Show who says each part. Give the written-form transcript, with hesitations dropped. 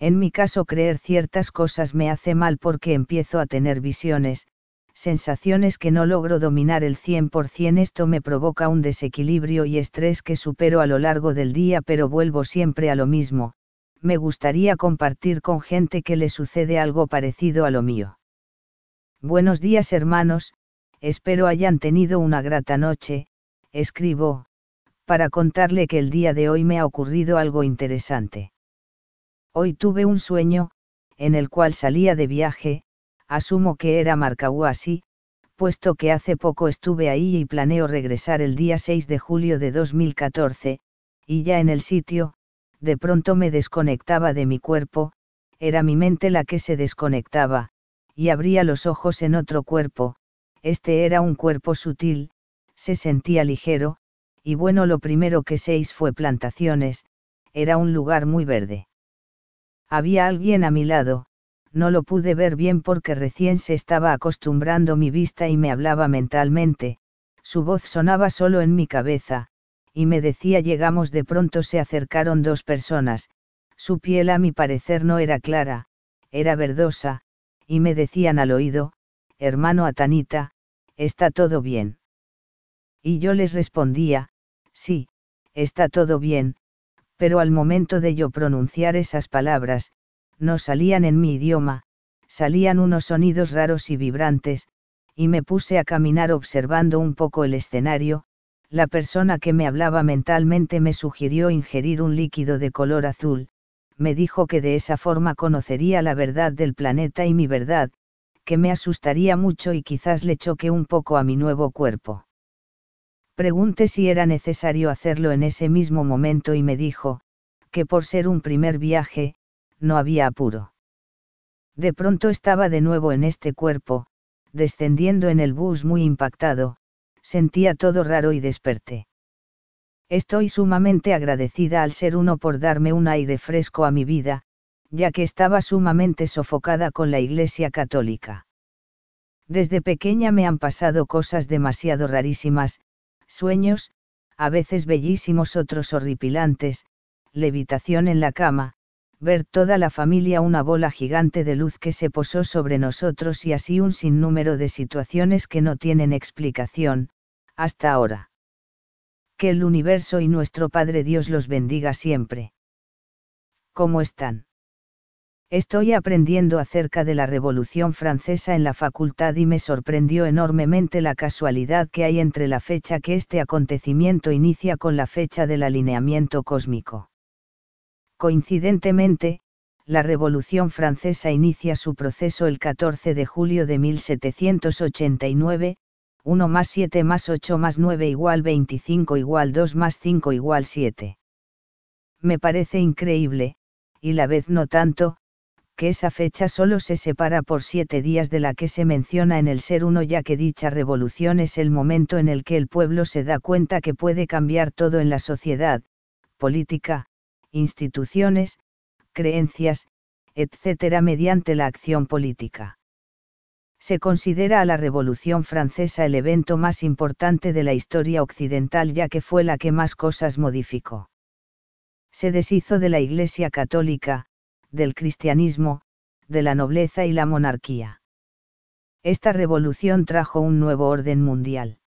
Speaker 1: En mi caso creer ciertas cosas me hace mal porque empiezo a tener visiones, sensaciones que no logro dominar el 100%. Esto me provoca un desequilibrio y estrés que supero a lo largo del día, pero vuelvo siempre a lo mismo. Me gustaría compartir con gente que le sucede algo parecido a lo mío. Buenos días hermanos, espero hayan tenido una grata noche. Escribo, para contarle que el día de hoy me ha ocurrido algo interesante. Hoy tuve un sueño, en el cual salía de viaje, asumo que era Marcahuasi, puesto que hace poco estuve ahí y planeo regresar el día 6 de julio de 2014, y ya en el sitio, de pronto me desconectaba de mi cuerpo, era mi mente la que se desconectaba, y abría los ojos en otro cuerpo. Este era un cuerpo sutil, se sentía ligero, y bueno, lo primero que se hizo fue plantaciones, era un lugar muy verde. Había alguien a mi lado, no lo pude ver bien porque recién se estaba acostumbrando mi vista y me hablaba mentalmente, su voz sonaba solo en mi cabeza, y me decía llegamos. De pronto se acercaron dos personas, su piel a mi parecer no era clara, era verdosa, y me decían al oído, hermano Atanita, ¿está todo bien? Y yo les respondía, sí, está todo bien, pero al momento de yo pronunciar esas palabras, no salían en mi idioma, salían unos sonidos raros y vibrantes, y me puse a caminar observando un poco el escenario. La persona que me hablaba mentalmente me sugirió ingerir un líquido de color azul, me dijo que de esa forma conocería la verdad del planeta y mi verdad, que me asustaría mucho y quizás le choque un poco a mi nuevo cuerpo. Pregunté si era necesario hacerlo en ese mismo momento y me dijo, que por ser un primer viaje, no había apuro. De pronto estaba de nuevo en este cuerpo, descendiendo en el bus muy impactado, sentía todo raro y desperté. Estoy sumamente agradecida al Ser Uno por darme un aire fresco a mi vida, ya que estaba sumamente sofocada con la Iglesia Católica. Desde pequeña me han pasado cosas demasiado rarísimas, sueños, a veces bellísimos, otros horripilantes, levitación en la cama, ver toda la familia una bola gigante de luz que se posó sobre nosotros y así un sinnúmero de situaciones que no tienen explicación, hasta ahora. Que el universo y nuestro Padre Dios los bendiga siempre. ¿Cómo están? Estoy aprendiendo acerca de la Revolución Francesa en la facultad y me sorprendió enormemente la casualidad que hay entre la fecha que este acontecimiento inicia con la fecha del alineamiento cósmico. Coincidentemente, la Revolución Francesa inicia su proceso el 14 de julio de 1789, 1 más 7 más 8 más 9 igual 25 igual 2 más 5 igual 7. Me parece increíble, y la vez no tanto, que esa fecha solo se separa por 7 días de la que se menciona en el Ser Uno, ya que dicha revolución es el momento en el que el pueblo se da cuenta que puede cambiar todo en la sociedad, política, instituciones, creencias, etc. mediante la acción política. Se considera a la Revolución Francesa el evento más importante de la historia occidental, ya que fue la que más cosas modificó. Se deshizo de la Iglesia Católica, del cristianismo, de la nobleza y la monarquía. Esta revolución trajo un nuevo orden mundial.